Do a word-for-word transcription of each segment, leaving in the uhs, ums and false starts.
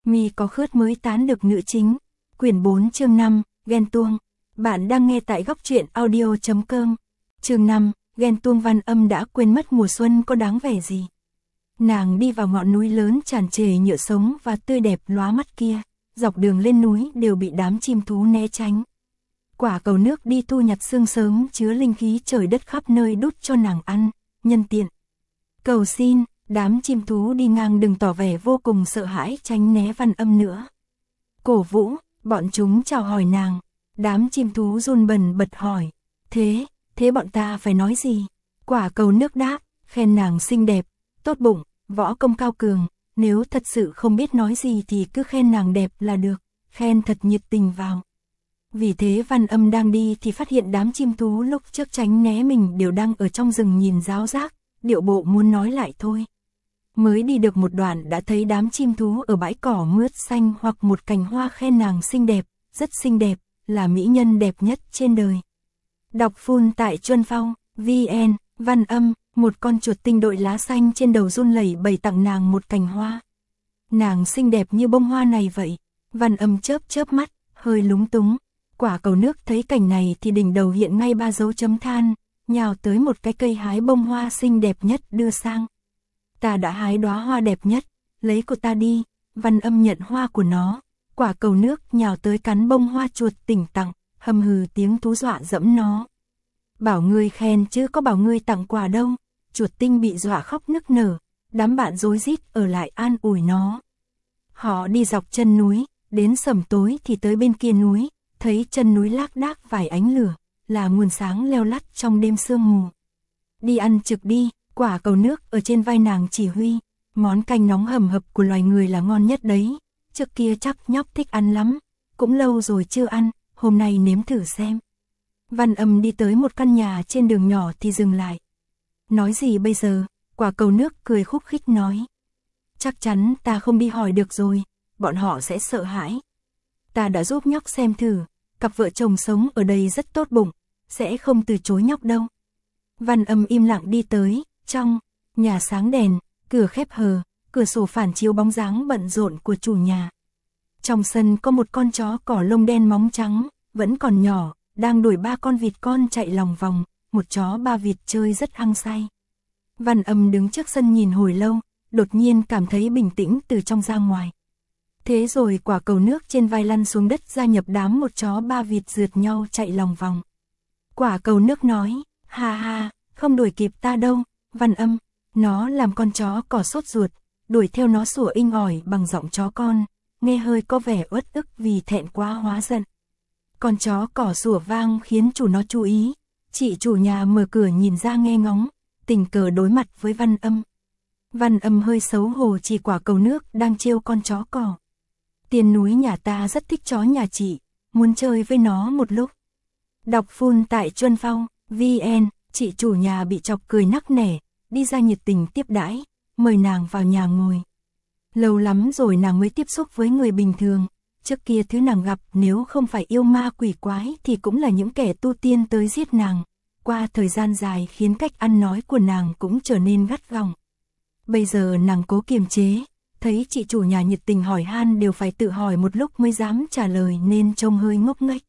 Mi có khướt mới tán được nữ chính. Quyển bốn chương năm, ghen tuông. Bạn đang nghe tại góc truyện audio chấm com. Chương năm, ghen tuông. Văn Âm đã quên mất mùa xuân có đáng vẻ gì. Nàng đi vào ngọn núi lớn tràn trề nhựa sống và tươi đẹp lóa mắt kia, dọc đường lên núi đều bị đám chim thú né tránh. Quả cầu nước đi thu nhặt sương sớm chứa linh khí trời đất khắp nơi đút cho nàng ăn, nhân tiện. Cầu xin, đám chim thú đi ngang đừng tỏ vẻ vô cùng sợ hãi tránh né Văn Âm nữa. Cổ vũ, bọn chúng chào hỏi nàng. Đám chim thú run bần bật hỏi, thế, thế bọn ta phải nói gì? Quả cầu nước đáp, khen nàng xinh đẹp, tốt bụng, võ công cao cường, nếu thật sự không biết nói gì thì cứ khen nàng đẹp là được, khen thật nhiệt tình vào. Vì thế Văn Âm đang đi thì phát hiện đám chim thú lúc trước tránh né mình đều đang ở trong rừng nhìn ráo rác, điệu bộ muốn nói lại thôi. Mới đi được một đoạn đã thấy đám chim thú ở bãi cỏ mướt xanh hoặc một cành hoa khen nàng xinh đẹp, rất xinh đẹp, là mỹ nhân đẹp nhất trên đời. Đọc full tại Chuân Phong, vê en, Văn Âm, một con chuột tinh đội lá xanh trên đầu run lẩy bẩy tặng nàng một cành hoa. Nàng xinh đẹp như bông hoa này vậy. Văn Âm chớp chớp mắt, hơi lúng túng. Quả cầu nước thấy cảnh này thì đỉnh đầu hiện ngay ba dấu chấm than, nhào tới một cái cây hái bông hoa xinh đẹp nhất đưa sang. Ta đã hái đóa hoa đẹp nhất, lấy của ta đi. Văn Âm nhận hoa của nó. Quả cầu nước nhào tới cắn bông hoa chuột tỉnh tặng, hầm hừ tiếng thú dọa dẫm nó. Bảo ngươi khen chứ có bảo ngươi tặng quà đâu. Chuột tinh bị dọa khóc nức nở, đám bạn rối rít ở lại an ủi nó. Họ đi dọc chân núi, đến sẩm tối thì tới bên kia núi, thấy chân núi lác đác vài ánh lửa, là nguồn sáng leo lắt trong đêm sương mù. Đi ăn trực đi, quả cầu nước ở trên vai nàng chỉ huy, món canh nóng hầm hập của loài người là ngon nhất đấy. Trước kia chắc nhóc thích ăn lắm, cũng lâu rồi chưa ăn, hôm nay nếm thử xem. Văn Âm đi tới một căn nhà trên đường nhỏ thì dừng lại. Nói gì bây giờ? Quả cầu nước cười khúc khích nói. Chắc chắn ta không đi hỏi được rồi, bọn họ sẽ sợ hãi. Ta đã giúp nhóc xem thử, cặp vợ chồng sống ở đây rất tốt bụng, sẽ không từ chối nhóc đâu. Văn Âm im lặng đi tới, trong nhà sáng đèn, cửa khép hờ, cửa sổ phản chiếu bóng dáng bận rộn của chủ nhà. Trong sân có một con chó cỏ lông đen móng trắng, vẫn còn nhỏ, đang đuổi ba con vịt con chạy lòng vòng, một chó ba vịt chơi rất hăng say. Văn Âm đứng trước sân nhìn hồi lâu, đột nhiên cảm thấy bình tĩnh từ trong ra ngoài. Thế rồi quả cầu nước trên vai lăn xuống đất gia nhập đám một chó ba vịt rượt nhau chạy lòng vòng. Quả cầu nước nói, ha ha, không đuổi kịp ta đâu, Văn Âm. Nó làm con chó cỏ sốt ruột, đuổi theo nó sủa inh ỏi bằng giọng chó con, nghe hơi có vẻ uất ức vì thẹn quá hóa giận. Con chó cỏ sủa vang khiến chủ nó chú ý, chị chủ nhà mở cửa nhìn ra nghe ngóng, tình cờ đối mặt với Văn Âm. Văn Âm hơi xấu hổ chỉ quả cầu nước đang trêu con chó cỏ. Tiền núi nhà ta rất thích chó nhà chị, muốn chơi với nó một lúc. Đọc full tại Chuân Phong, vê en, chị chủ nhà bị chọc cười nắc nẻ, đi ra nhiệt tình tiếp đãi, mời nàng vào nhà ngồi. Lâu lắm rồi nàng mới tiếp xúc với người bình thường, trước kia thứ nàng gặp nếu không phải yêu ma quỷ quái thì cũng là những kẻ tu tiên tới giết nàng. Qua thời gian dài khiến cách ăn nói của nàng cũng trở nên gắt gỏng. Bây giờ nàng cố kiềm chế, thấy chị chủ nhà nhiệt tình hỏi han đều phải tự hỏi một lúc mới dám trả lời nên trông hơi ngốc nghếch.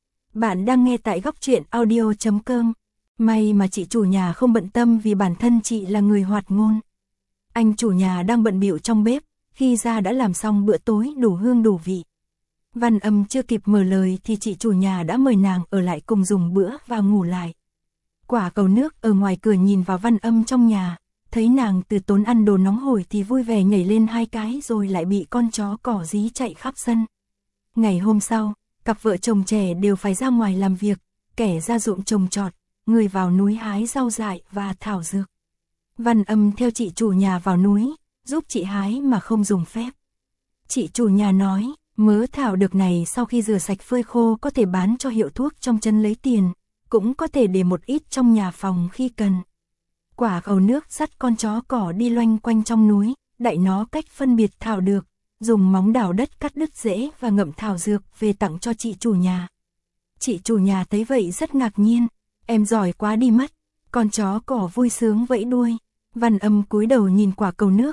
Bạn đang nghe tại góc truyện audio chấm com. May mà chị chủ nhà không bận tâm vì bản thân chị là người hoạt ngôn. Anh chủ nhà đang bận bịu trong bếp, khi ra đã làm xong bữa tối đủ hương đủ vị. Văn Âm chưa kịp mở lời thì chị chủ nhà đã mời nàng ở lại cùng dùng bữa và ngủ lại. Quả cầu nước ở ngoài cửa nhìn vào Văn Âm trong nhà, thấy nàng từ tốn ăn đồ nóng hổi thì vui vẻ nhảy lên hai cái rồi lại bị con chó cỏ dí chạy khắp sân. Ngày hôm sau, cặp vợ chồng trẻ đều phải ra ngoài làm việc, kẻ ra ruộng trồng trọt, người vào núi hái rau dại và thảo dược. Văn Âm theo chị chủ nhà vào núi, giúp chị hái mà không dùng phép. Chị chủ nhà nói, mớ thảo dược này sau khi rửa sạch phơi khô có thể bán cho hiệu thuốc trong trấn lấy tiền, cũng có thể để một ít trong nhà phòng khi cần. Quả cầu nước dắt con chó cỏ đi loanh quanh trong núi, dạy nó cách phân biệt thảo dược, dùng móng đào đất cắt đứt rễ và ngậm thảo dược về tặng cho chị chủ nhà. Chị chủ nhà thấy vậy rất ngạc nhiên, em giỏi quá đi mất. Con chó cỏ vui sướng vẫy đuôi. Văn Âm cúi đầu nhìn quả cầu nước,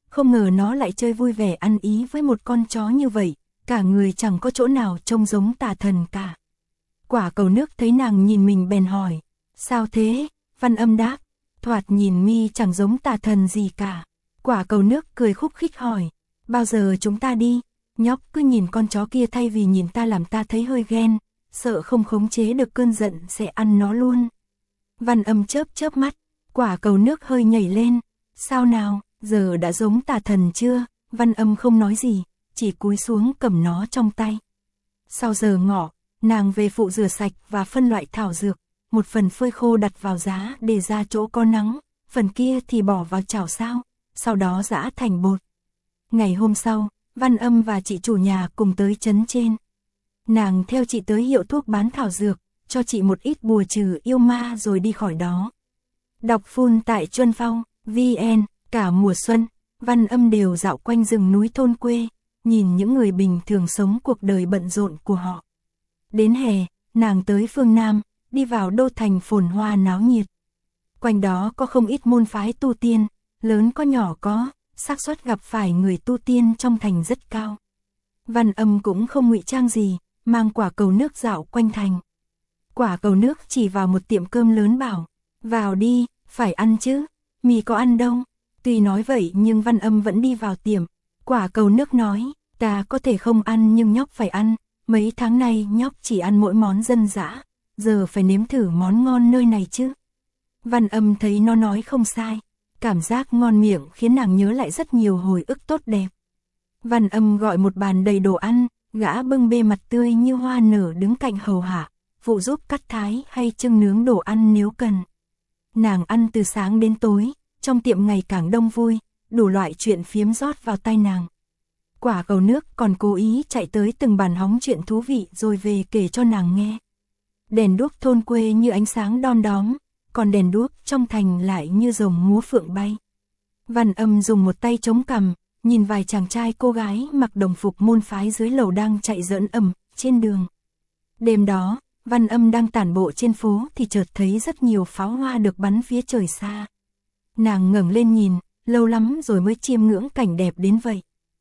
không ngờ nó lại chơi vui vẻ ăn ý với một con chó như vậy, cả người chẳng có chỗ nào trông giống tà thần cả. Quả cầu nước thấy nàng nhìn mình bèn hỏi, sao thế? Văn Âm đáp, thoạt nhìn mi chẳng giống tà thần gì cả. Quả cầu nước cười khúc khích hỏi, bao giờ chúng ta đi? Nhóc cứ nhìn con chó kia thay vì nhìn ta làm ta thấy hơi ghen, sợ không khống chế được cơn giận sẽ ăn nó luôn. Văn Âm chớp chớp mắt, quả cầu nước hơi nhảy lên, sao nào, giờ đã giống tà thần chưa? Văn Âm không nói gì, chỉ cúi xuống cầm nó trong tay. Sau giờ ngọ, nàng về phụ rửa sạch và phân loại thảo dược, một phần phơi khô đặt vào giá để ra chỗ có nắng, phần kia thì bỏ vào chảo sao, sau đó giã thành bột. Ngày hôm sau, Văn Âm và chị chủ nhà cùng tới trấn trên. Nàng theo chị tới hiệu thuốc bán thảo dược, cho chị một ít bùa trừ yêu ma rồi đi khỏi đó. Đọc full tại Chuân Phong, vê en, cả mùa xuân, Văn Âm đều dạo quanh rừng núi thôn quê, nhìn những người bình thường sống cuộc đời bận rộn của họ. Đến hè, nàng tới phương Nam, đi vào đô thành phồn hoa náo nhiệt. Quanh đó có không ít môn phái tu tiên, lớn có nhỏ có, xác suất gặp phải người tu tiên trong thành rất cao. Văn Âm cũng không ngụy trang gì, mang quả cầu nước dạo quanh thành. Quả cầu nước chỉ vào một tiệm cơm lớn bảo, vào đi, phải ăn chứ, mì có ăn đâu. Tuy nói vậy nhưng Văn Âm vẫn đi vào tiệm. Quả cầu nước nói, ta có thể không ăn nhưng nhóc phải ăn, mấy tháng nay nhóc chỉ ăn mỗi món dân dã, giờ phải nếm thử món ngon nơi này chứ. Văn Âm thấy nó nói không sai, cảm giác ngon miệng khiến nàng nhớ lại rất nhiều hồi ức tốt đẹp. Văn Âm gọi một bàn đầy đồ ăn, gã bưng bê mặt tươi như hoa nở đứng cạnh hầu hạ, phụ giúp cắt thái hay chưng nướng đồ ăn nếu cần. Nàng ăn từ sáng đến tối, trong tiệm ngày càng đông vui, đủ loại chuyện phiếm rót vào tai nàng. Quả cầu nước còn cố ý chạy tới từng bàn hóng chuyện thú vị rồi về kể cho nàng nghe. Đèn đuốc thôn quê như ánh sáng đom đóm, còn đèn đuốc trong thành lại như rồng múa phượng bay. Văn Âm dùng một tay chống cằm, nhìn vài chàng trai cô gái mặc đồng phục môn phái dưới lầu đang chạy giỡn ầm trên đường. Đêm đó, Văn Âm đang tản bộ trên phố thì chợt thấy rất nhiều pháo hoa được bắn phía trời xa. Nàng ngẩng lên nhìn, lâu lắm rồi mới chiêm ngưỡng cảnh đẹp đến vậy.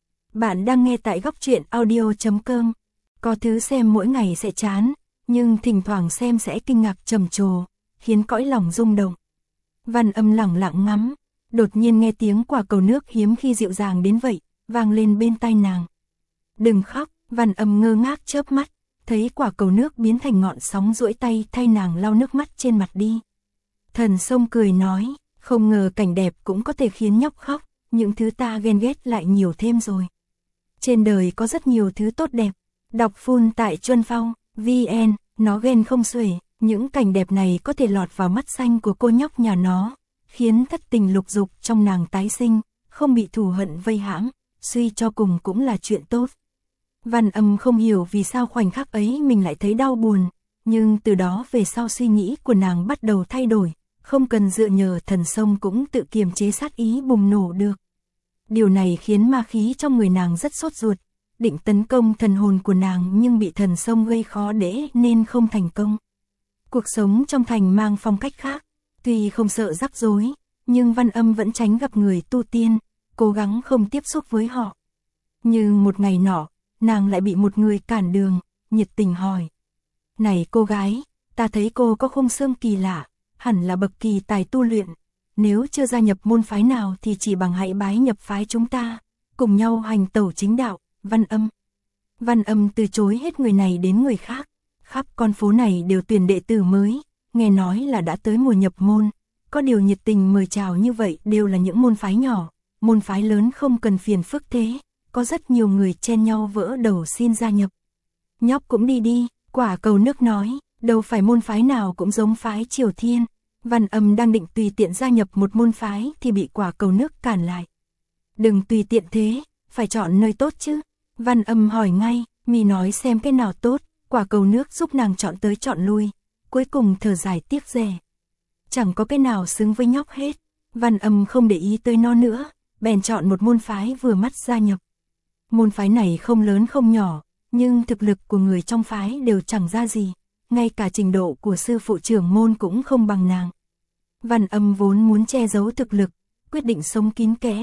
Bạn đang nghe tại góc truyện audio chấm com. Có thứ xem mỗi ngày sẽ chán, nhưng thỉnh thoảng xem sẽ kinh ngạc trầm trồ, khiến cõi lòng rung động. Văn Âm lặng lặng ngắm, đột nhiên nghe tiếng quả cầu nước hiếm khi dịu dàng đến vậy, vang lên bên tai nàng. Đừng khóc, Văn Âm ngơ ngác chớp mắt, thấy quả cầu nước biến thành ngọn sóng duỗi tay thay nàng lau nước mắt trên mặt đi. Thần sông cười nói, không ngờ cảnh đẹp cũng có thể khiến nhóc khóc, những thứ ta ghen ghét lại nhiều thêm rồi. Trên đời có rất nhiều thứ tốt đẹp, đọc full tại Chuân Phong, vê en, nó ghen không xuể, những cảnh đẹp này có thể lọt vào mắt xanh của cô nhóc nhà nó, khiến thất tình lục dục trong nàng tái sinh, không bị thù hận vây hãm, suy cho cùng cũng là chuyện tốt. Văn Âm không hiểu vì sao khoảnh khắc ấy mình lại thấy đau buồn, nhưng từ đó về sau suy nghĩ của nàng bắt đầu thay đổi, không cần dựa nhờ thần sông cũng tự kiềm chế sát ý bùng nổ được. Điều này khiến ma khí trong người nàng rất sốt ruột, định tấn công thần hồn của nàng nhưng bị thần sông gây khó dễ nên không thành công. Cuộc sống trong thành mang phong cách khác, tuy không sợ rắc rối, nhưng Văn Âm vẫn tránh gặp người tu tiên, cố gắng không tiếp xúc với họ. Nhưng một ngày nọ, nàng lại bị một người cản đường, nhiệt tình hỏi. Này cô gái, ta thấy cô có khung xương kỳ lạ, hẳn là bậc kỳ tài tu luyện. Nếu chưa gia nhập môn phái nào thì chỉ bằng hãy bái nhập phái chúng ta, cùng nhau hành tẩu chính đạo. Văn Âm. Văn Âm từ chối hết người này đến người khác, khắp con phố này đều tuyển đệ tử mới, nghe nói là đã tới mùa nhập môn, có điều nhiệt tình mời chào như vậy đều là những môn phái nhỏ, môn phái lớn không cần phiền phức thế, có rất nhiều người chen nhau vỡ đầu xin gia nhập. Nhóc cũng đi đi, quả cầu nước nói, đâu phải môn phái nào cũng giống phái Triều Thiên. Văn Âm đang định tùy tiện gia nhập một môn phái thì bị quả cầu nước cản lại. Đừng tùy tiện thế, phải chọn nơi tốt chứ. Văn Âm hỏi ngay, mi nói xem cái nào tốt, quả cầu nước giúp nàng chọn tới chọn lui, cuối cùng thở dài tiếc rẻ. Chẳng có cái nào xứng với nhóc hết. Văn Âm không để ý tới nó nữa, bèn chọn một môn phái vừa mắt gia nhập. Môn phái này không lớn không nhỏ, nhưng thực lực của người trong phái đều chẳng ra gì, ngay cả trình độ của sư phụ trưởng môn cũng không bằng nàng. Văn Âm vốn muốn che giấu thực lực, quyết định sống kín kẽ,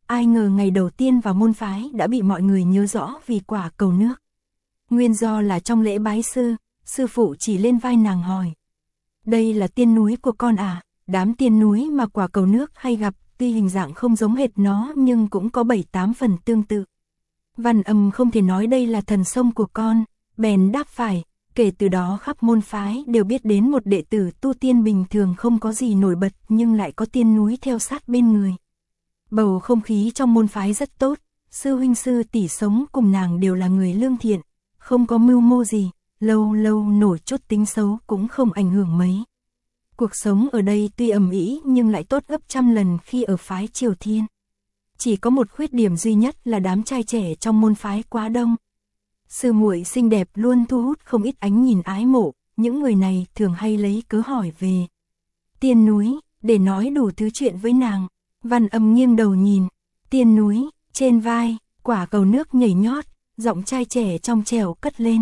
ai ngờ ngày đầu tiên vào môn phái đã bị mọi người nhớ rõ vì quả cầu nước. Nguyên do là trong lễ bái sư, sư phụ chỉ lên vai nàng hỏi. Đây là tiên núi của con à? Đám tiên núi mà quả cầu nước hay gặp, tuy hình dạng không giống hệt nó nhưng cũng có bảy tám phần tương tự. Văn Âm không thể nói đây là thần sông của con, bèn đáp phải. Kể từ đó khắp môn phái đều biết đến một đệ tử tu tiên bình thường không có gì nổi bật nhưng lại có tiên núi theo sát bên người. Bầu không khí trong môn phái rất tốt, sư huynh sư tỷ sống cùng nàng đều là người lương thiện, không có mưu mô gì, lâu lâu nổi chút tính xấu cũng không ảnh hưởng mấy. Cuộc sống ở đây tuy ầm ĩ nhưng lại tốt gấp trăm lần khi ở phái Triều Thiên. Chỉ có một khuyết điểm duy nhất là đám trai trẻ trong môn phái quá đông. Sư muội xinh đẹp luôn thu hút không ít ánh nhìn ái mộ, những người này thường hay lấy cớ hỏi về tiên núi, để nói đủ thứ chuyện với nàng. Văn Âm nghiêng đầu nhìn, tiên núi, trên vai, quả cầu nước nhảy nhót, giọng trai trẻ trong trẻo cất lên.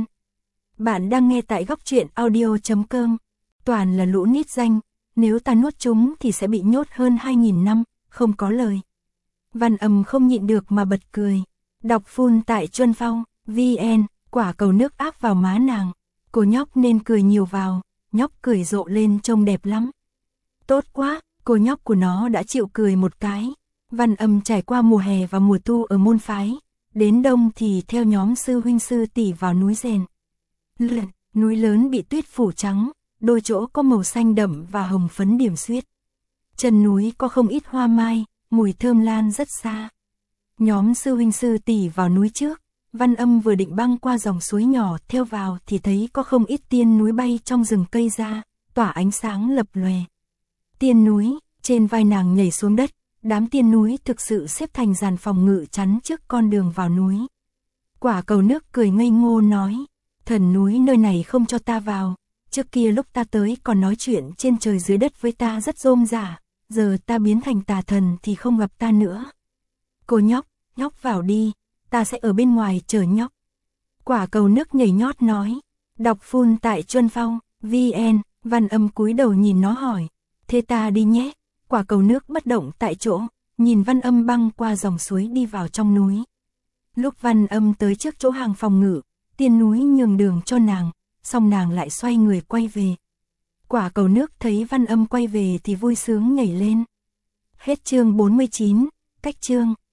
Bạn đang nghe tại góc truyện audio chấm com, toàn là lũ nít danh, nếu ta nuốt chúng thì sẽ bị nhốt hơn hai nghìn năm, không có lời. Văn Âm không nhịn được mà bật cười, đọc full tại Chuân Phong. vê en, quả cầu nước áp vào má nàng, cô nhóc nên cười nhiều vào, nhóc cười rộ lên trông đẹp lắm. Tốt quá, cô nhóc của nó đã chịu cười một cái. Văn Âm trải qua mùa hè và mùa thu ở môn phái, đến đông thì theo nhóm sư huynh sư tỷ vào núi rèn luyện, núi lớn bị tuyết phủ trắng, đôi chỗ có màu xanh đậm và hồng phấn điểm xuyết. Chân núi có không ít hoa mai, mùi thơm lan rất xa. Nhóm sư huynh sư tỷ vào núi trước. Văn Âm vừa định băng qua dòng suối nhỏ theo vào thì thấy có không ít tiên núi bay trong rừng cây ra, tỏa ánh sáng lập lòe. Tiên núi, trên vai nàng nhảy xuống đất, đám tiên núi thực sự xếp thành dàn phòng ngự chắn trước con đường vào núi. Quả cầu nước cười ngây ngô nói, thần núi nơi này không cho ta vào, trước kia lúc ta tới còn nói chuyện trên trời dưới đất với ta rất rôm rả, giờ ta biến thành tà thần thì không gặp ta nữa. Cô nhóc, nhóc vào đi. Ta sẽ ở bên ngoài chờ nhóc. Quả cầu nước nhảy nhót nói. Đọc full tại Chuân Phong, vê en, Văn Âm cúi đầu nhìn nó hỏi. Thế ta đi nhé. Quả cầu nước bất động tại chỗ, nhìn Văn Âm băng qua dòng suối đi vào trong núi. Lúc Văn Âm tới trước chỗ hàng phòng ngự, tiên núi nhường đường cho nàng, xong nàng lại xoay người quay về. Quả cầu nước thấy Văn Âm quay về thì vui sướng nhảy lên. Hết chương bốn mươi chín, cách chương.